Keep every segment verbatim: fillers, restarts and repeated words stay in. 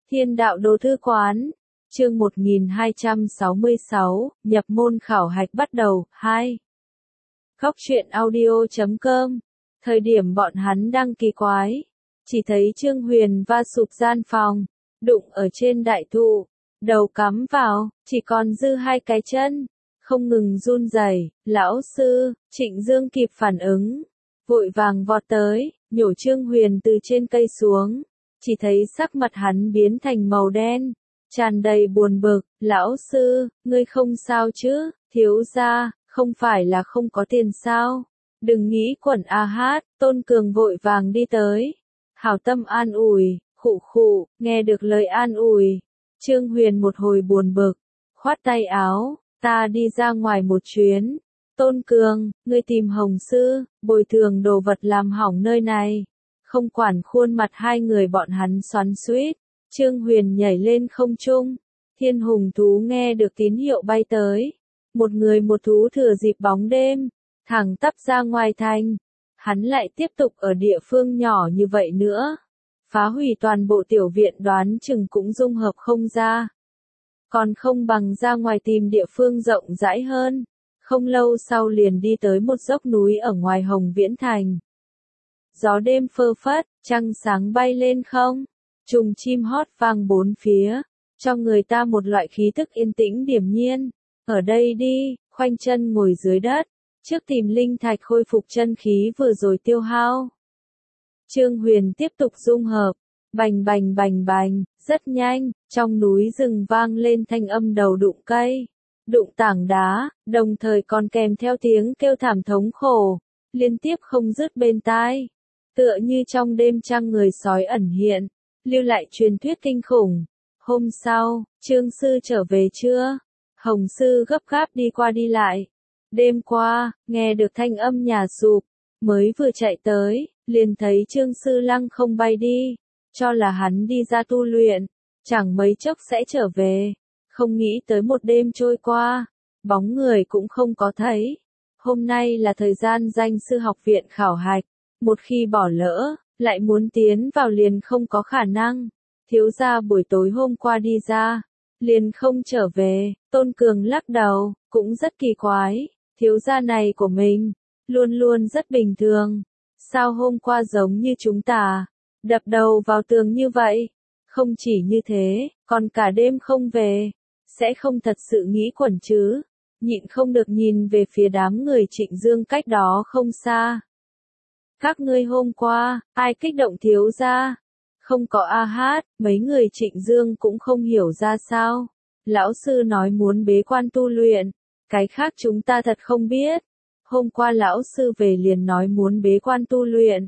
Thiên đạo đồ thư quán, chương một nghìn hai trăm sáu mươi sáu, nhập môn khảo hạch bắt đầu, hai. Góc truyện audio chấm com, thời điểm bọn hắn đang kỳ quái, chỉ thấy Trương Huyền va sụp gian phòng, đụng ở trên đại thụ, đầu cắm vào, chỉ còn dư hai cái chân, không ngừng run rẩy. Lão sư, Trịnh Dương kịp phản ứng, vội vàng vọt tới, nhổ Trương Huyền từ trên cây xuống, chỉ thấy sắc mặt hắn biến thành màu đen, tràn đầy buồn bực. Lão sư, ngươi không sao chứ? Thiếu gia, không phải là không có tiền sao? Đừng nghĩ quẩn a hát. Tôn Cường vội vàng đi tới, hảo tâm an ủi. Khụ khụ, nghe được lời an ủi, Trương Huyền một hồi buồn bực, khoát tay áo, ta đi ra ngoài một chuyến. Tôn Cường, ngươi tìm Hồng sư, bồi thường đồ vật làm hỏng nơi này. Không quản khuôn mặt hai người bọn hắn xoắn xuýt, Trương Huyền nhảy lên không trung. Thiên hùng thú nghe được tín hiệu bay tới, một người một thú thừa dịp bóng đêm, thẳng tắp ra ngoài thành. Hắn lại tiếp tục ở địa phương nhỏ như vậy nữa, phá hủy toàn bộ tiểu viện đoán chừng cũng dung hợp không ra. Còn không bằng ra ngoài tìm địa phương rộng rãi hơn. Không lâu sau liền đi tới một dốc núi ở ngoài Hồng Viễn Thành. Gió đêm phơ phất, trăng sáng bay lên không, trùng chim hót vang bốn phía, cho người ta một loại khí thức yên tĩnh điềm nhiên. Ở đây đi, khoanh chân ngồi dưới đất, trước tìm linh thạch khôi phục chân khí vừa rồi tiêu hao. Trương Huyền tiếp tục dung hợp, bành bành bành bành, rất nhanh, trong núi rừng vang lên thanh âm đầu đụng cây, đụng tảng đá, đồng thời còn kèm theo tiếng kêu thảm thống khổ, liên tiếp không dứt bên tai. Tựa như trong đêm trăng người sói ẩn hiện, lưu lại truyền thuyết kinh khủng. Hôm sau, Trương sư trở về chưa? Hồng sư gấp gáp đi qua đi lại. Đêm qua, nghe được thanh âm nhà sụp, mới vừa chạy tới, liền thấy Trương sư lăng không bay đi, cho là hắn đi ra tu luyện, chẳng mấy chốc sẽ trở về. Không nghĩ tới một đêm trôi qua, bóng người cũng không có thấy. Hôm nay là thời gian danh sư học viện khảo hạch, một khi bỏ lỡ, lại muốn tiến vào liền không có khả năng. Thiếu gia buổi tối hôm qua đi ra, liền không trở về. Tôn Cường lắc đầu, cũng rất kỳ quái, thiếu gia này của mình, luôn luôn rất bình thường. Sao hôm qua giống như chúng ta, đập đầu vào tường như vậy? Không chỉ như thế, còn cả đêm không về, sẽ không thật sự nghĩ quẩn chứ? Nhịn không được nhìn về phía đám người Trịnh Dương cách đó không xa. Các ngươi hôm qua, ai kích động thiếu gia? Không có a hát, mấy người Trịnh Dương cũng không hiểu ra sao. Lão sư nói muốn bế quan tu luyện, cái khác chúng ta thật không biết. Hôm qua lão sư về liền nói muốn bế quan tu luyện.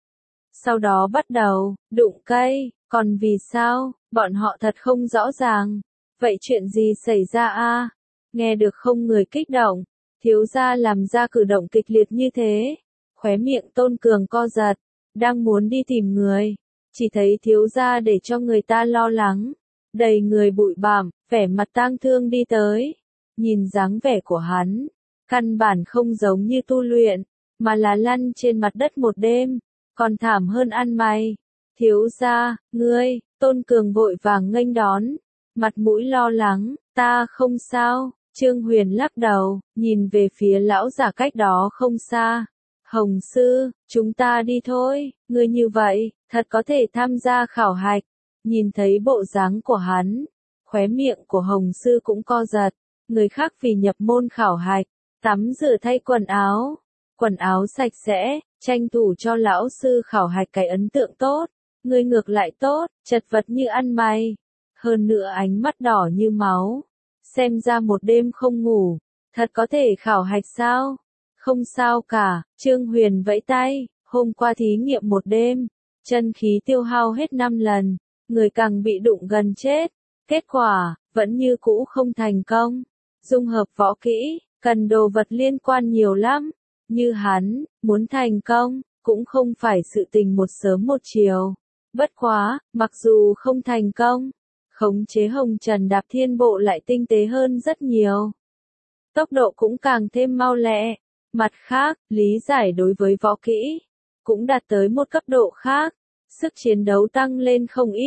Sau đó bắt đầu, đụng cây, còn vì sao, bọn họ thật không rõ ràng. Vậy chuyện gì xảy ra a? Nghe được không người kích động, thiếu gia làm ra cử động kịch liệt như thế. Khóe miệng Tôn Cường co giật, đang muốn đi tìm người, chỉ thấy thiếu gia để cho người ta lo lắng, đầy người bụi bặm, vẻ mặt tang thương đi tới. Nhìn dáng vẻ của hắn, căn bản không giống như tu luyện, mà là lăn trên mặt đất một đêm, còn thảm hơn ăn mày. Thiếu gia, ngươi, Tôn Cường vội vàng nghênh đón, mặt mũi lo lắng, ta không sao. Trương Huyền lắc đầu, nhìn về phía lão giả cách đó không xa. Hồng sư, chúng ta đi thôi, ngươi như vậy, thật có thể tham gia khảo hạch. Nhìn thấy bộ dáng của hắn, khóe miệng của Hồng sư cũng co giật. Người khác vì nhập môn khảo hạch, tắm rửa thay quần áo, quần áo sạch sẽ, tranh thủ cho lão sư khảo hạch cái ấn tượng tốt. Ngươi ngược lại tốt, chật vật như ăn mày, hơn nữa ánh mắt đỏ như máu, xem ra một đêm không ngủ, thật có thể khảo hạch sao? Không sao cả, Trương Huyền vẫy tay, hôm qua thí nghiệm một đêm, chân khí tiêu hao hết năm lần, người càng bị đụng gần chết, kết quả, vẫn như cũ không thành công. Dung hợp võ kỹ, cần đồ vật liên quan nhiều lắm, như hắn, muốn thành công, cũng không phải sự tình một sớm một chiều. Bất quá, mặc dù không thành công, khống chế hồng trần đạp thiên bộ lại tinh tế hơn rất nhiều. Tốc độ cũng càng thêm mau lẹ. Mặt khác, lý giải đối với võ kỹ, cũng đạt tới một cấp độ khác, sức chiến đấu tăng lên không ít.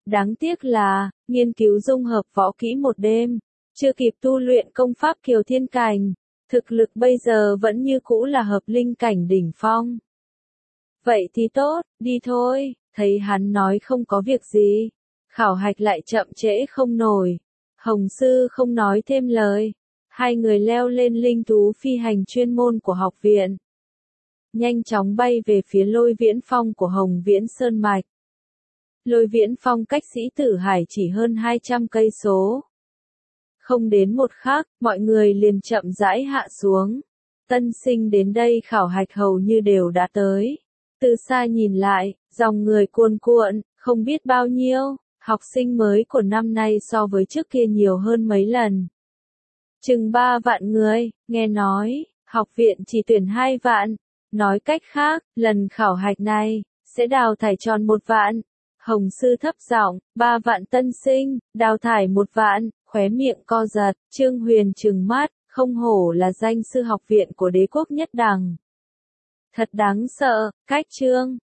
Đáng tiếc là, nghiên cứu dung hợp võ kỹ một đêm, chưa kịp tu luyện công pháp Kiều Thiên Cảnh, thực lực bây giờ vẫn như cũ là hợp linh cảnh đỉnh phong. Vậy thì tốt, đi thôi, thấy hắn nói không có việc gì, khảo hạch lại chậm trễ không nổi. Hồng sư không nói thêm lời, hai người leo lên linh thú phi hành chuyên môn của học viện. Nhanh chóng bay về phía Lôi Viễn Phong của Hồng Viễn Sơn Mạch. Lôi Viễn Phong cách Sĩ Tử Hải chỉ hơn hai trăm cây số. Không đến một khắc, mọi người liền chậm rãi hạ xuống. Tân sinh đến đây khảo hạch hầu như đều đã tới. Từ xa nhìn lại, dòng người cuồn cuộn, không biết bao nhiêu, học sinh mới của năm nay so với trước kia nhiều hơn mấy lần. Chừng ba vạn người, nghe nói, học viện chỉ tuyển hai vạn. Nói cách khác, lần khảo hạch này, sẽ đào thải tròn một vạn. Hồng sư thấp giọng, ba vạn tân sinh, đào thải một vạn, khóe miệng co giật, Trương Huyền trừng mắt, không hổ là danh sư học viện của đế quốc nhất đẳng. Thật đáng sợ, cách Trương